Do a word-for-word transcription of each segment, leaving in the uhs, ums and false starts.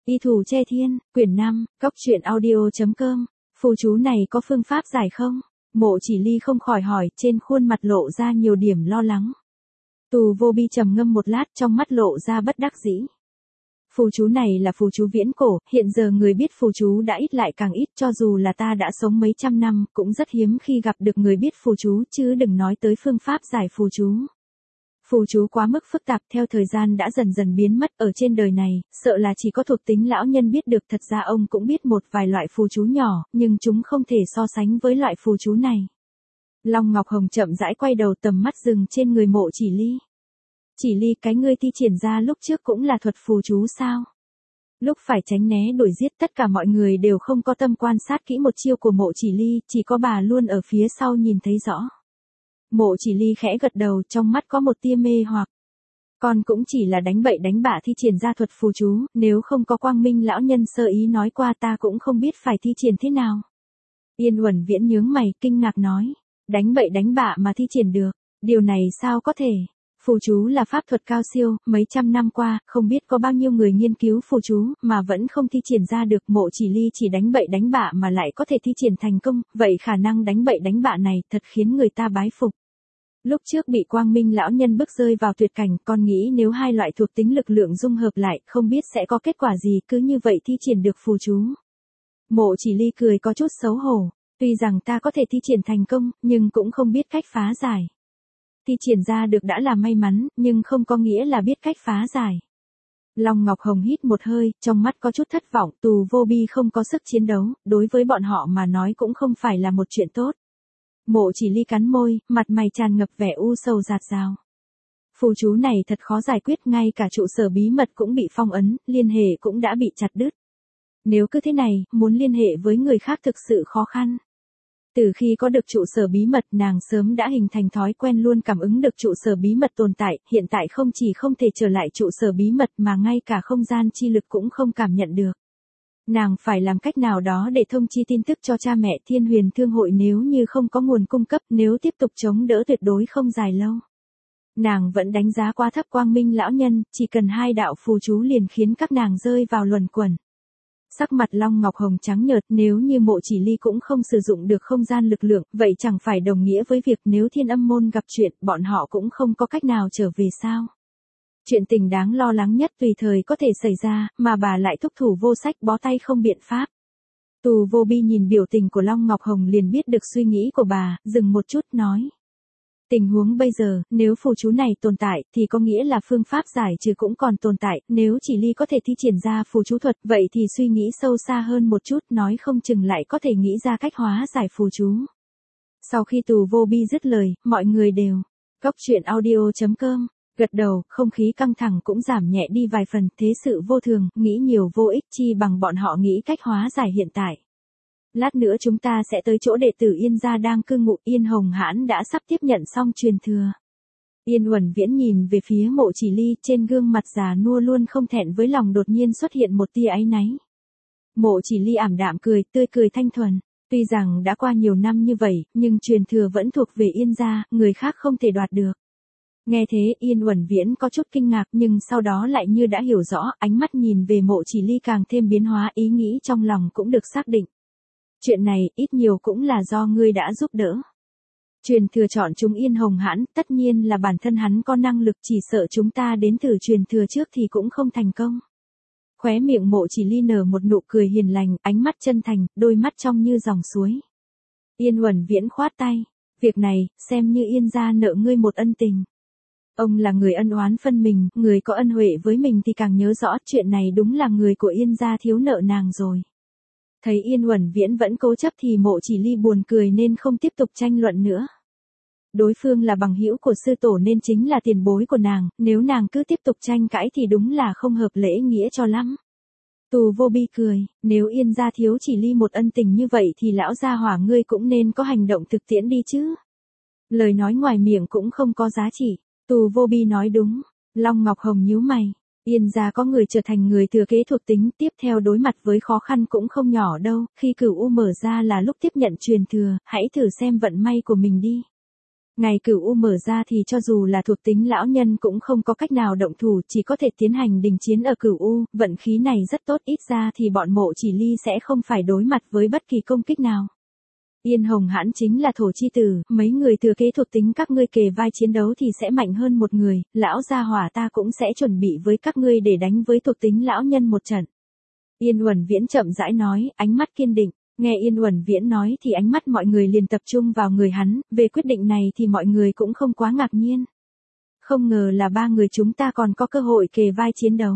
Y Thủ Che Thiên, quyển năm, cóc truyện audio chấm com. Phù chú này có phương pháp giải không? Mộ Chỉ Ly không khỏi hỏi, trên khuôn mặt lộ ra nhiều điểm lo lắng. Tù Vô Bi trầm ngâm một lát, trong mắt lộ ra bất đắc dĩ. Phù chú này là phù chú viễn cổ, hiện giờ người biết phù chú đã ít lại càng ít, cho dù là ta đã sống mấy trăm năm, cũng rất hiếm khi gặp được người biết phù chú, chứ đừng nói tới phương pháp giải phù chú. Phù chú quá mức phức tạp, theo thời gian đã dần dần biến mất ở trên đời này, sợ là chỉ có thuộc tính lão nhân biết được. Thật ra ông cũng biết một vài loại phù chú nhỏ, nhưng chúng không thể so sánh với loại phù chú này. Long Ngọc Hồng chậm rãi quay đầu, tầm mắt dừng trên người Mộ Chỉ Ly. Chỉ Ly, cái ngươi thi triển ra lúc trước cũng là thuật phù chú sao? Lúc phải tránh né đuổi giết, tất cả mọi người đều không có tâm quan sát kỹ một chiêu của Mộ Chỉ Ly, chỉ có bà luôn ở phía sau nhìn thấy rõ. Mộ Chỉ Ly khẽ gật đầu, trong mắt có một tia mê hoặc. Con cũng chỉ là đánh bậy đánh bạ thi triển ra thuật phù chú, nếu không có Quang Minh lão nhân sơ ý nói qua ta cũng không biết phải thi triển thế nào. Yên Uẩn Viễn nhướng mày, kinh ngạc nói, đánh bậy đánh bạ mà thi triển được, điều này sao có thể? Phù chú là pháp thuật cao siêu, mấy trăm năm qua, không biết có bao nhiêu người nghiên cứu phù chú, mà vẫn không thi triển ra được. Mộ Chỉ Ly chỉ đánh bậy đánh bạ mà lại có thể thi triển thành công, vậy khả năng đánh bậy đánh bạ này thật khiến người ta bái phục. Lúc trước bị Quang Minh lão nhân bức rơi vào tuyệt cảnh, con nghĩ nếu hai loại thuộc tính lực lượng dung hợp lại, không biết sẽ có kết quả gì, cứ như vậy thi triển được phù chú. Mộ Chỉ Ly cười có chút xấu hổ, tuy rằng ta có thể thi triển thành công, nhưng cũng không biết cách phá giải. Thi triển ra được đã là may mắn, nhưng không có nghĩa là biết cách phá giải. Long Ngọc Hồng hít một hơi, trong mắt có chút thất vọng. Tù Vô Bi không có sức chiến đấu, đối với bọn họ mà nói cũng không phải là một chuyện tốt. Mộ Chỉ Ly cắn môi, mặt mày tràn ngập vẻ u sầu rạt rào. Phù chú này thật khó giải quyết, ngay cả trụ sở bí mật cũng bị phong ấn, liên hệ cũng đã bị chặt đứt. Nếu cứ thế này, muốn liên hệ với người khác thực sự khó khăn. Từ khi có được trụ sở bí mật, nàng sớm đã hình thành thói quen luôn cảm ứng được trụ sở bí mật tồn tại, hiện tại không chỉ không thể trở lại trụ sở bí mật mà ngay cả không gian chi lực cũng không cảm nhận được. Nàng phải làm cách nào đó để thông chi tin tức cho cha mẹ. Thiên Huyền Thương hội nếu như không có nguồn cung cấp, nếu tiếp tục chống đỡ tuyệt đối không dài lâu. Nàng vẫn đánh giá quá thấp Quang Minh lão nhân, chỉ cần hai đạo phù chú liền khiến các nàng rơi vào luẩn quẩn. Sắc mặt Long Ngọc Hồng trắng nhợt, nếu như Mộ Chỉ Ly cũng không sử dụng được không gian lực lượng, vậy chẳng phải đồng nghĩa với việc nếu Thiên Âm môn gặp chuyện, bọn họ cũng không có cách nào trở về sao? Chuyện tình đáng lo lắng nhất tùy thời có thể xảy ra, mà bà lại thúc thủ vô sách, bó tay không biện pháp. Tù Vô Bi nhìn biểu tình của Long Ngọc Hồng liền biết được suy nghĩ của bà, dừng một chút nói. Tình huống bây giờ, nếu phù chú này tồn tại, thì có nghĩa là phương pháp giải trừ cũng còn tồn tại, nếu Chỉ Ly có thể thi triển ra phù chú thuật, vậy thì suy nghĩ sâu xa hơn một chút, nói không chừng lại có thể nghĩ ra cách hóa giải phù chú. Sau khi Tù Vô Bi dứt lời, mọi người đều, cóc truyện audio chấm com, gật đầu, không khí căng thẳng cũng giảm nhẹ đi vài phần. Thế sự vô thường, nghĩ nhiều vô ích, chi bằng bọn họ nghĩ cách hóa giải hiện tại. Lát nữa chúng ta sẽ tới chỗ đệ tử Yên gia đang cư ngụ. Yên Hồng Hãn đã sắp tiếp nhận xong truyền thừa. Yên Uẩn Viễn nhìn về phía Mộ Chỉ Ly, trên gương mặt già nua luôn không thẹn với lòng đột nhiên xuất hiện một tia áy náy. Mộ Chỉ Ly ảm đạm cười, tươi cười thanh thuần. Tuy rằng đã qua nhiều năm như vậy, nhưng truyền thừa vẫn thuộc về Yên gia, người khác không thể đoạt được. Nghe thế, Yên Uẩn Viễn có chút kinh ngạc, nhưng sau đó lại như đã hiểu rõ, ánh mắt nhìn về Mộ Chỉ Ly càng thêm biến hóa, ý nghĩ trong lòng cũng được xác định. Chuyện này, ít nhiều cũng là do ngươi đã giúp đỡ. Truyền thừa chọn chúng Yên Hồng Hãn, tất nhiên là bản thân hắn có năng lực, chỉ sợ chúng ta đến thử truyền thừa trước thì cũng không thành công. Khóe miệng Mộ Chỉ Ly nở một nụ cười hiền lành, ánh mắt chân thành, đôi mắt trong như dòng suối. Yên Uẩn Viễn khoát tay, việc này, xem như Yên gia nợ ngươi một ân tình. Ông là người ân oán phân mình, người có ân huệ với mình thì càng nhớ rõ, chuyện này đúng là người của Yên gia thiếu nợ nàng rồi. Thấy Yên Uẩn Viễn vẫn cố chấp thì Mộ Chỉ Ly buồn cười nên không tiếp tục tranh luận nữa. Đối phương là bằng hữu của sư tổ nên chính là tiền bối của nàng, nếu nàng cứ tiếp tục tranh cãi thì đúng là không hợp lễ nghĩa cho lắm. Tù Vô Bi cười, nếu Yên gia thiếu Chỉ Ly một ân tình như vậy thì lão gia hỏa ngươi cũng nên có hành động thực tiễn đi chứ. Lời nói ngoài miệng cũng không có giá trị. Tù Vô Bi nói đúng. Long Ngọc Hồng nhíu mày. Yên gia có người trở thành người thừa kế thuộc tính, tiếp theo đối mặt với khó khăn cũng không nhỏ đâu, khi Cửu U mở ra là lúc tiếp nhận truyền thừa, hãy thử xem vận may của mình đi. Ngày cửu u mở ra thì cho dù là thuộc tính lão nhân cũng không có cách nào động thủ, chỉ có thể tiến hành đình chiến ở cửu u, vận khí này rất tốt, ít ra thì bọn Mộ Chỉ Ly sẽ không phải đối mặt với bất kỳ công kích nào. Yên Hồng Hãn chính là thổ chi tử, mấy người thừa kế thuộc tính các ngươi kề vai chiến đấu thì sẽ mạnh hơn một người, lão gia hỏa ta cũng sẽ chuẩn bị với các ngươi để đánh với thuộc tính lão nhân một trận. Yên Uẩn Viễn chậm rãi nói, ánh mắt kiên định. Nghe Yên Uẩn Viễn nói thì ánh mắt mọi người liền tập trung vào người hắn, về quyết định này thì mọi người cũng không quá ngạc nhiên. Không ngờ là ba người chúng ta còn có cơ hội kề vai chiến đấu.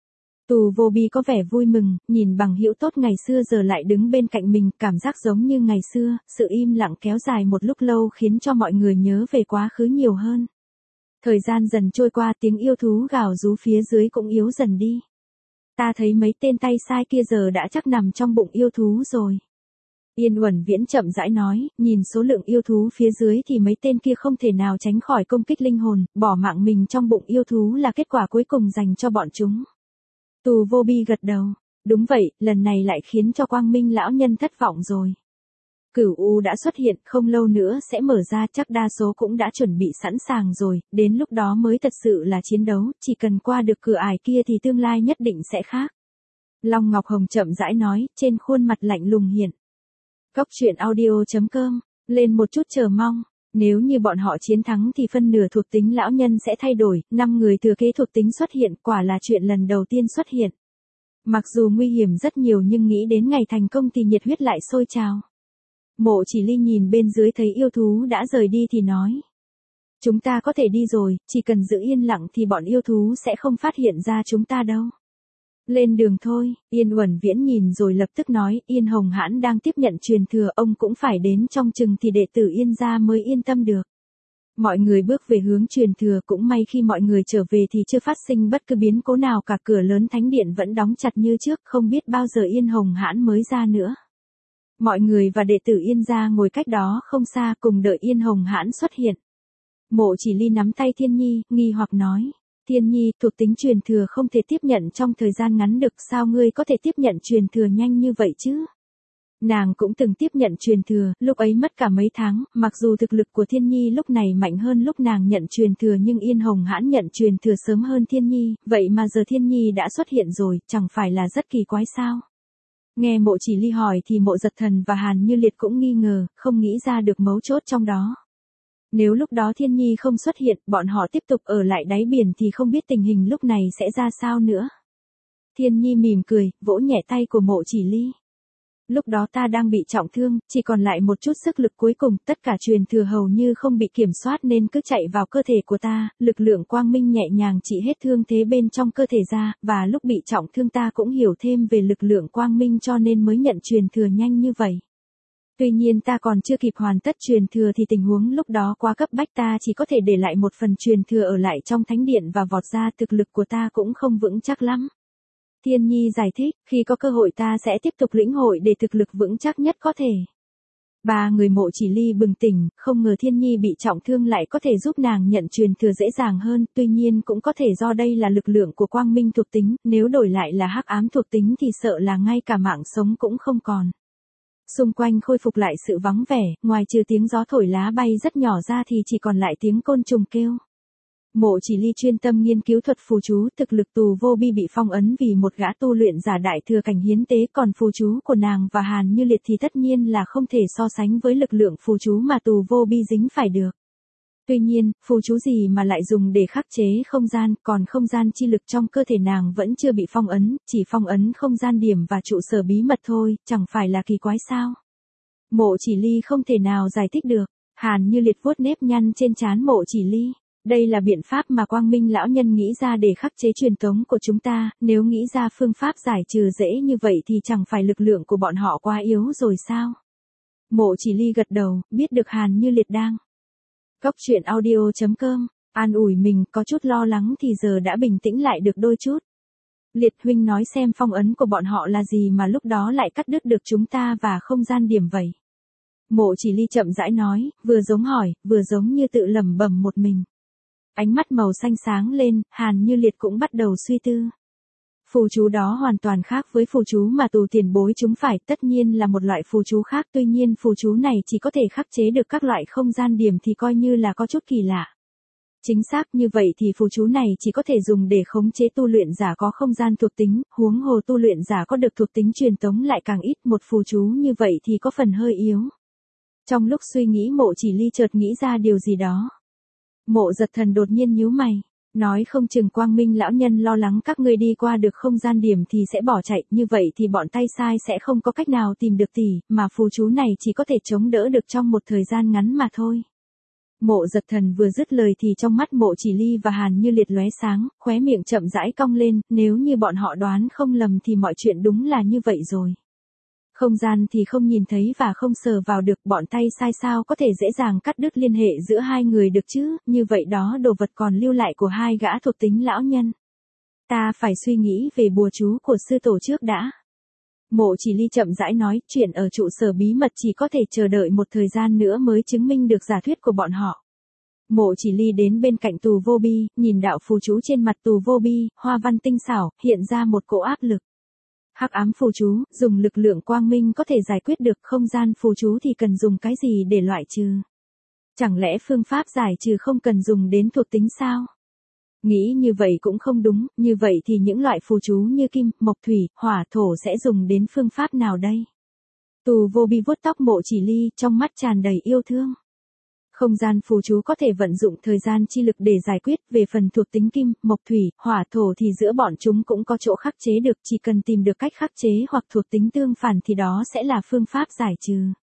Tù Vô Bi có vẻ vui mừng, nhìn bằng hữu tốt ngày xưa giờ lại đứng bên cạnh mình, cảm giác giống như ngày xưa, sự im lặng kéo dài một lúc lâu khiến cho mọi người nhớ về quá khứ nhiều hơn. Thời gian dần trôi qua, tiếng yêu thú gào rú phía dưới cũng yếu dần đi. Ta thấy mấy tên tay sai kia giờ đã chắc nằm trong bụng yêu thú rồi. Yên Uẩn Viễn chậm rãi nói, nhìn số lượng yêu thú phía dưới thì mấy tên kia không thể nào tránh khỏi công kích linh hồn, bỏ mạng mình trong bụng yêu thú là kết quả cuối cùng dành cho bọn chúng. Tù Vô Bi gật đầu, đúng vậy, lần này lại khiến cho Quang Minh lão nhân thất vọng rồi. Cửu U đã xuất hiện, không lâu nữa sẽ mở ra, chắc đa số cũng đã chuẩn bị sẵn sàng rồi, đến lúc đó mới thật sự là chiến đấu, chỉ cần qua được cửa ải kia thì tương lai nhất định sẽ khác. Long Ngọc Hồng chậm rãi nói, trên khuôn mặt lạnh lùng hiện. Cốc truyện audio chấm com, lên một chút chờ mong. Nếu như bọn họ chiến thắng thì phân nửa thuộc tính lão nhân sẽ thay đổi, năm người thừa kế thuộc tính xuất hiện, quả là chuyện lần đầu tiên xuất hiện. Mặc dù nguy hiểm rất nhiều nhưng nghĩ đến ngày thành công thì nhiệt huyết lại sôi trào. Mộ Chỉ Ly nhìn bên dưới thấy yêu thú đã rời đi thì nói. Chúng ta có thể đi rồi, chỉ cần giữ yên lặng thì bọn yêu thú sẽ không phát hiện ra chúng ta đâu. Lên đường thôi, Yên Uẩn Viễn nhìn rồi lập tức nói, Yên Hồng Hãn đang tiếp nhận truyền thừa, ông cũng phải đến trong chừng thì đệ tử Yên gia mới yên tâm được. Mọi người bước về hướng truyền thừa, cũng may khi mọi người trở về thì chưa phát sinh bất cứ biến cố nào cả, cửa lớn thánh điện vẫn đóng chặt như trước, không biết bao giờ Yên Hồng Hãn mới ra nữa. Mọi người và đệ tử Yên gia ngồi cách đó không xa cùng đợi Yên Hồng Hãn xuất hiện. Mộ Chỉ Ly nắm tay Thiên Nhi, nghi hoặc nói. Thiên Nhi, thuộc tính truyền thừa không thể tiếp nhận trong thời gian ngắn được, sao ngươi có thể tiếp nhận truyền thừa nhanh như vậy chứ? Nàng cũng từng tiếp nhận truyền thừa, lúc ấy mất cả mấy tháng, mặc dù thực lực của Thiên Nhi lúc này mạnh hơn lúc nàng nhận truyền thừa nhưng Yên Hồng Hãn nhận truyền thừa sớm hơn Thiên Nhi, vậy mà giờ Thiên Nhi đã xuất hiện rồi, chẳng phải là rất kỳ quái sao? Nghe Mộ Chỉ Ly hỏi thì Mộ Giật Thần và Hàn Như Liệt cũng nghi ngờ, không nghĩ ra được mấu chốt trong đó. Nếu lúc đó Thiên Nhi không xuất hiện, bọn họ tiếp tục ở lại đáy biển thì không biết tình hình lúc này sẽ ra sao nữa. Thiên Nhi mỉm cười, vỗ nhẹ tay của Mộ Chỉ Ly. Lúc đó ta đang bị trọng thương, chỉ còn lại một chút sức lực cuối cùng, tất cả truyền thừa hầu như không bị kiểm soát nên cứ chạy vào cơ thể của ta, lực lượng quang minh nhẹ nhàng trị hết thương thế bên trong cơ thể ra, và lúc bị trọng thương ta cũng hiểu thêm về lực lượng quang minh cho nên mới nhận truyền thừa nhanh như vậy. Tuy nhiên ta còn chưa kịp hoàn tất truyền thừa thì tình huống lúc đó quá cấp bách, ta chỉ có thể để lại một phần truyền thừa ở lại trong thánh điện và vọt ra, thực lực của ta cũng không vững chắc lắm. Thiên Nhi giải thích, khi có cơ hội ta sẽ tiếp tục lĩnh hội để thực lực vững chắc nhất có thể. Ba người Mộ Chỉ Ly bừng tỉnh, không ngờ Thiên Nhi bị trọng thương lại có thể giúp nàng nhận truyền thừa dễ dàng hơn, tuy nhiên cũng có thể do đây là lực lượng của quang minh thuộc tính, nếu đổi lại là hắc ám thuộc tính thì sợ là ngay cả mạng sống cũng không còn. Xung quanh khôi phục lại sự vắng vẻ, ngoài trừ tiếng gió thổi lá bay rất nhỏ ra thì chỉ còn lại tiếng côn trùng kêu. Mộ Chỉ Ly chuyên tâm nghiên cứu thuật phù chú, thực lực Tù Vô Bi bị phong ấn vì một gã tu luyện giả đại thừa cảnh hiến tế, còn phù chú của nàng và Hàn Như Liệt thì tất nhiên là không thể so sánh với lực lượng phù chú mà Tù Vô Bi dính phải được. Tuy nhiên, phù chú gì mà lại dùng để khắc chế không gian, còn không gian chi lực trong cơ thể nàng vẫn chưa bị phong ấn, chỉ phong ấn không gian điểm và trụ sở bí mật thôi, chẳng phải là kỳ quái sao? Mộ Chỉ Ly không thể nào giải thích được, Hàn Như Liệt vuốt nếp nhăn trên trán Mộ Chỉ Ly. Đây là biện pháp mà Quang Minh lão nhân nghĩ ra để khắc chế truyền tống của chúng ta, nếu nghĩ ra phương pháp giải trừ dễ như vậy thì chẳng phải lực lượng của bọn họ quá yếu rồi sao? Mộ Chỉ Ly gật đầu, biết được Hàn Như Liệt đang. Cốc truyện audio chấm com, an ủi mình, có chút lo lắng thì giờ đã bình tĩnh lại được đôi chút. Liệt huynh nói xem phong ấn của bọn họ là gì mà lúc đó lại cắt đứt được chúng ta và không gian điểm vậy. Mộ Chỉ Ly chậm rãi nói, vừa giống hỏi, vừa giống như tự lẩm bẩm một mình. Ánh mắt màu xanh sáng lên, Hàn Như Liệt cũng bắt đầu suy tư. Phù chú đó hoàn toàn khác với phù chú mà tù tiền bối chúng phải, tất nhiên là một loại phù chú khác, tuy nhiên phù chú này chỉ có thể khắc chế được các loại không gian điểm thì coi như là có chút kỳ lạ. Chính xác như vậy thì phù chú này chỉ có thể dùng để khống chế tu luyện giả có không gian thuộc tính, huống hồ tu luyện giả có được thuộc tính truyền tống lại càng ít, một phù chú như vậy thì có phần hơi yếu. Trong lúc suy nghĩ Mộ Chỉ Ly chợt nghĩ ra điều gì đó. Mộ Giật Thần đột nhiên nhíu mày, nói không chừng Quang Minh lão nhân lo lắng các ngươi đi qua được không gian điểm thì sẽ bỏ chạy, như vậy thì bọn tay sai sẽ không có cách nào tìm được tỷ, mà phù chú này chỉ có thể chống đỡ được trong một thời gian ngắn mà thôi. Mộ Giật Thần vừa dứt lời thì trong mắt Mộ Chỉ Ly và Hàn Như Liệt lóe sáng, khóe miệng chậm rãi cong lên, nếu như bọn họ đoán không lầm thì mọi chuyện đúng là như vậy rồi. Không gian thì không nhìn thấy và không sờ vào được, bọn tay sai sao có thể dễ dàng cắt đứt liên hệ giữa hai người được chứ, như vậy đó đồ vật còn lưu lại của hai gã thuộc tính lão nhân. Ta phải suy nghĩ về bùa chú của sư tổ trước đã. Mộ Chỉ Ly chậm rãi nói, chuyện ở trụ sở bí mật chỉ có thể chờ đợi một thời gian nữa mới chứng minh được giả thuyết của bọn họ. Mộ Chỉ Ly đến bên cạnh tù vô bi, nhìn đạo phù chú trên mặt tù vô bi, hoa văn tinh xảo, hiện ra một cỗ áp lực. Hắc ám phù chú, dùng lực lượng quang minh có thể giải quyết được, không gian phù chú thì cần dùng cái gì để loại trừ? Chẳng lẽ phương pháp giải trừ không cần dùng đến thuộc tính sao? Nghĩ như vậy cũng không đúng, như vậy thì những loại phù chú như kim, mộc thủy, hỏa thổ sẽ dùng đến phương pháp nào đây? Tù vô bi vuốt tóc Mộ Chỉ Ly, trong mắt tràn đầy yêu thương. Không gian phù chú có thể vận dụng thời gian chi lực để giải quyết, về phần thuộc tính kim, mộc thủy, hỏa thổ thì giữa bọn chúng cũng có chỗ khắc chế được, chỉ cần tìm được cách khắc chế hoặc thuộc tính tương phản thì đó sẽ là phương pháp giải trừ.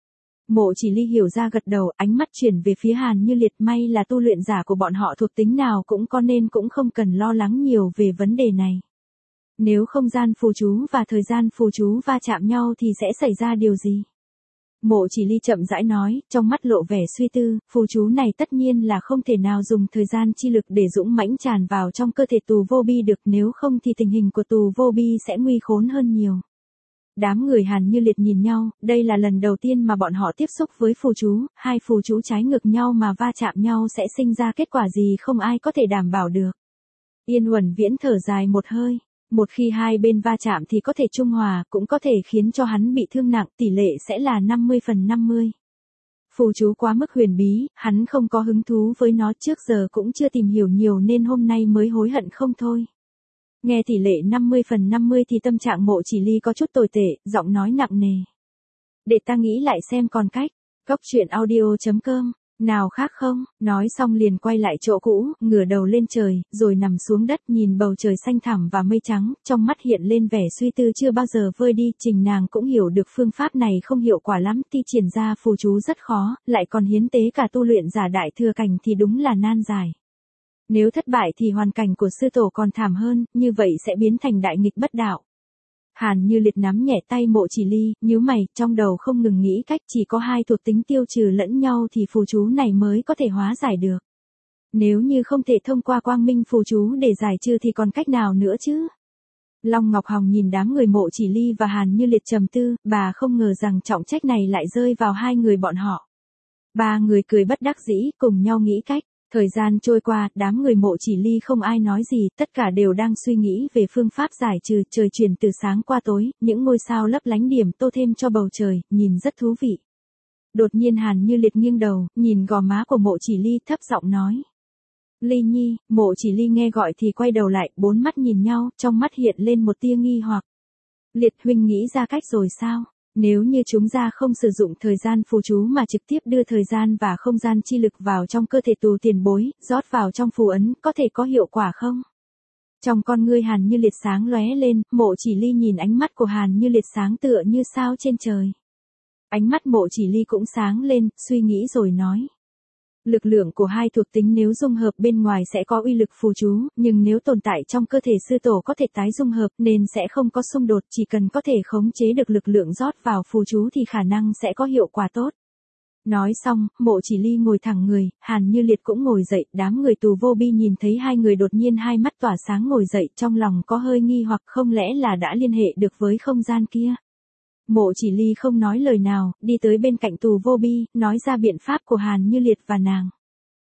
Mộ Chỉ Ly hiểu ra gật đầu, ánh mắt chuyển về phía Hàn Như Liệt, may là tu luyện giả của bọn họ thuộc tính nào cũng có nên cũng không cần lo lắng nhiều về vấn đề này. Nếu không gian phù chú và thời gian phù chú va chạm nhau thì sẽ xảy ra điều gì? Mộ Chỉ Ly chậm rãi nói, trong mắt lộ vẻ suy tư, phù chú này tất nhiên là không thể nào dùng thời gian chi lực để dũng mãnh tràn vào trong cơ thể tù vô bi được, nếu không thì tình hình của tù vô bi sẽ nguy khốn hơn nhiều. Đám người Hàn Như Liệt nhìn nhau, đây là lần đầu tiên mà bọn họ tiếp xúc với phù chú, hai phù chú trái ngược nhau mà va chạm nhau sẽ sinh ra kết quả gì không ai có thể đảm bảo được. Yên Uẩn Viễn thở dài một hơi. Một khi hai bên va chạm thì có thể trung hòa, cũng có thể khiến cho hắn bị thương nặng, tỷ lệ sẽ là năm mươi phần năm mươi. Phù chú quá mức huyền bí, hắn không có hứng thú với nó, trước giờ cũng chưa tìm hiểu nhiều nên hôm nay mới hối hận không thôi. Nghe tỷ lệ năm mươi phần năm mươi thì tâm trạng Mộ Chỉ Ly có chút tồi tệ, giọng nói nặng nề. Để ta nghĩ lại xem còn cách. Cốc truyện audio chấm com. Nào khác không, nói xong liền quay lại chỗ cũ, ngửa đầu lên trời, rồi nằm xuống đất nhìn bầu trời xanh thẳm và mây trắng, trong mắt hiện lên vẻ suy tư chưa bao giờ vơi đi, Trình nàng cũng hiểu được phương pháp này không hiệu quả lắm, thi triển ra phù chú rất khó, lại còn hiến tế cả tu luyện giả đại thừa cảnh thì đúng là nan giải. Nếu thất bại thì hoàn cảnh của sư tổ còn thảm hơn, như vậy sẽ biến thành đại nghịch bất đạo. Hàn Như Liệt nắm nhẹ tay Mộ Chỉ Ly, nhíu mày, trong đầu không ngừng nghĩ cách, chỉ có hai thuộc tính tiêu trừ lẫn nhau thì phù chú này mới có thể hóa giải được. Nếu như không thể thông qua quang minh phù chú để giải trừ thì còn cách nào nữa chứ? Long Ngọc Hồng nhìn đám người Mộ Chỉ Ly và Hàn Như Liệt trầm tư, bà không ngờ rằng trọng trách này lại rơi vào hai người bọn họ. Ba người cười bất đắc dĩ, cùng nhau nghĩ cách. Thời gian trôi qua, đám người Mộ Chỉ Ly không ai nói gì, tất cả đều đang suy nghĩ về phương pháp giải trừ. Trời chuyển từ sáng qua tối, những ngôi sao lấp lánh điểm tô thêm cho bầu trời, nhìn rất thú vị. Đột nhiên Hàn Như Liệt nghiêng đầu, nhìn gò má của Mộ Chỉ Ly, thấp giọng nói. Ly Nhi, Mộ Chỉ Ly nghe gọi thì quay đầu lại, bốn mắt nhìn nhau, trong mắt hiện lên một tia nghi hoặc. Liệt huynh nghĩ ra cách rồi sao? Nếu như chúng ta không sử dụng thời gian phù chú mà trực tiếp đưa thời gian và không gian chi lực vào trong cơ thể tù tiền bối, rót vào trong phù ấn, có thể có hiệu quả không? Trong con ngươi Hàn Như Liệt sáng lóe lên, Mộ Chỉ Ly nhìn ánh mắt của Hàn Như Liệt sáng tựa như sao trên trời. Ánh mắt Mộ Chỉ Ly cũng sáng lên, suy nghĩ rồi nói. Lực lượng của hai thuộc tính nếu dung hợp bên ngoài sẽ có uy lực phù chú, nhưng nếu tồn tại trong cơ thể sư tổ có thể tái dung hợp nên sẽ không có xung đột, chỉ cần có thể khống chế được lực lượng rót vào phù chú thì khả năng sẽ có hiệu quả tốt. Nói xong, Mộ Chỉ Ly ngồi thẳng người, Hàn Như Liệt cũng ngồi dậy, đám người tù vô bi nhìn thấy hai người đột nhiên hai mắt tỏa sáng ngồi dậy, trong lòng có hơi nghi hoặc không lẽ là đã liên hệ được với không gian kia. Mộ Chỉ Ly không nói lời nào, đi tới bên cạnh tù vô bi, nói ra biện pháp của Hàn Như Liệt và nàng.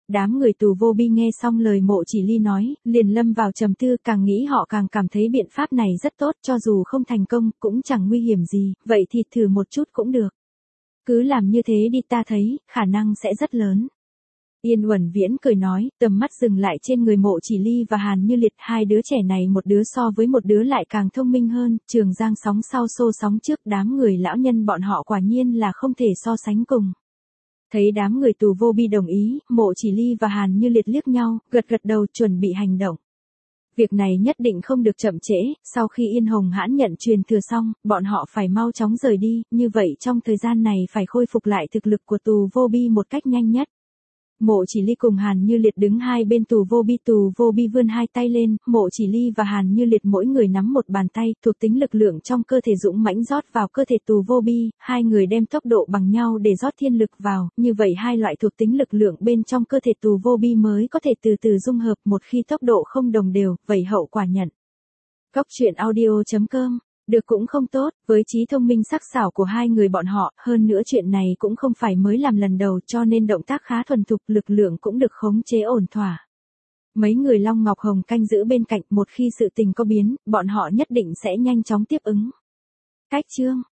Đám người tù vô bi nghe xong lời Mộ Chỉ Ly nói, liền lâm vào trầm tư, càng nghĩ họ càng cảm thấy biện pháp này rất tốt, cho dù không thành công, cũng chẳng nguy hiểm gì, vậy thì thử một chút cũng được. Cứ làm như thế đi, ta thấy, khả năng sẽ rất lớn. Yên Uẩn Viễn cười nói, tầm mắt dừng lại trên người Mộ Chỉ Ly và Hàn Như Liệt, hai đứa trẻ này một đứa so với một đứa lại càng thông minh hơn, Trường Giang sóng sau xô sóng trước, đám người lão nhân bọn họ quả nhiên là không thể so sánh cùng. Thấy đám người tù vô bi đồng ý, Mộ Chỉ Ly và Hàn Như Liệt liếc nhau, gật gật đầu chuẩn bị hành động. Việc này nhất định không được chậm trễ, sau khi Yên Hồng Hãn nhận truyền thừa xong, bọn họ phải mau chóng rời đi, như vậy trong thời gian này phải khôi phục lại thực lực của tù vô bi một cách nhanh nhất. Mộ Chỉ Ly cùng Hàn Như Liệt đứng hai bên tù vô bi, tù vô bi vươn hai tay lên, Mộ Chỉ Ly và Hàn Như Liệt mỗi người nắm một bàn tay, thuộc tính lực lượng trong cơ thể dũng mãnh rót vào cơ thể tù vô bi, hai người đem tốc độ bằng nhau để rót thiên lực vào, như vậy hai loại thuộc tính lực lượng bên trong cơ thể tù vô bi mới có thể từ từ dung hợp, một khi tốc độ không đồng đều, vậy hậu quả nhận. Cốc truyện audio chấm com được cũng không tốt, với trí thông minh sắc sảo của hai người bọn họ, hơn nữa chuyện này cũng không phải mới làm lần đầu cho nên động tác khá thuần thục, lực lượng cũng được khống chế ổn thỏa. Mấy người Long Ngọc Hồng canh giữ bên cạnh, một khi sự tình có biến, bọn họ nhất định sẽ nhanh chóng tiếp ứng. Cách chương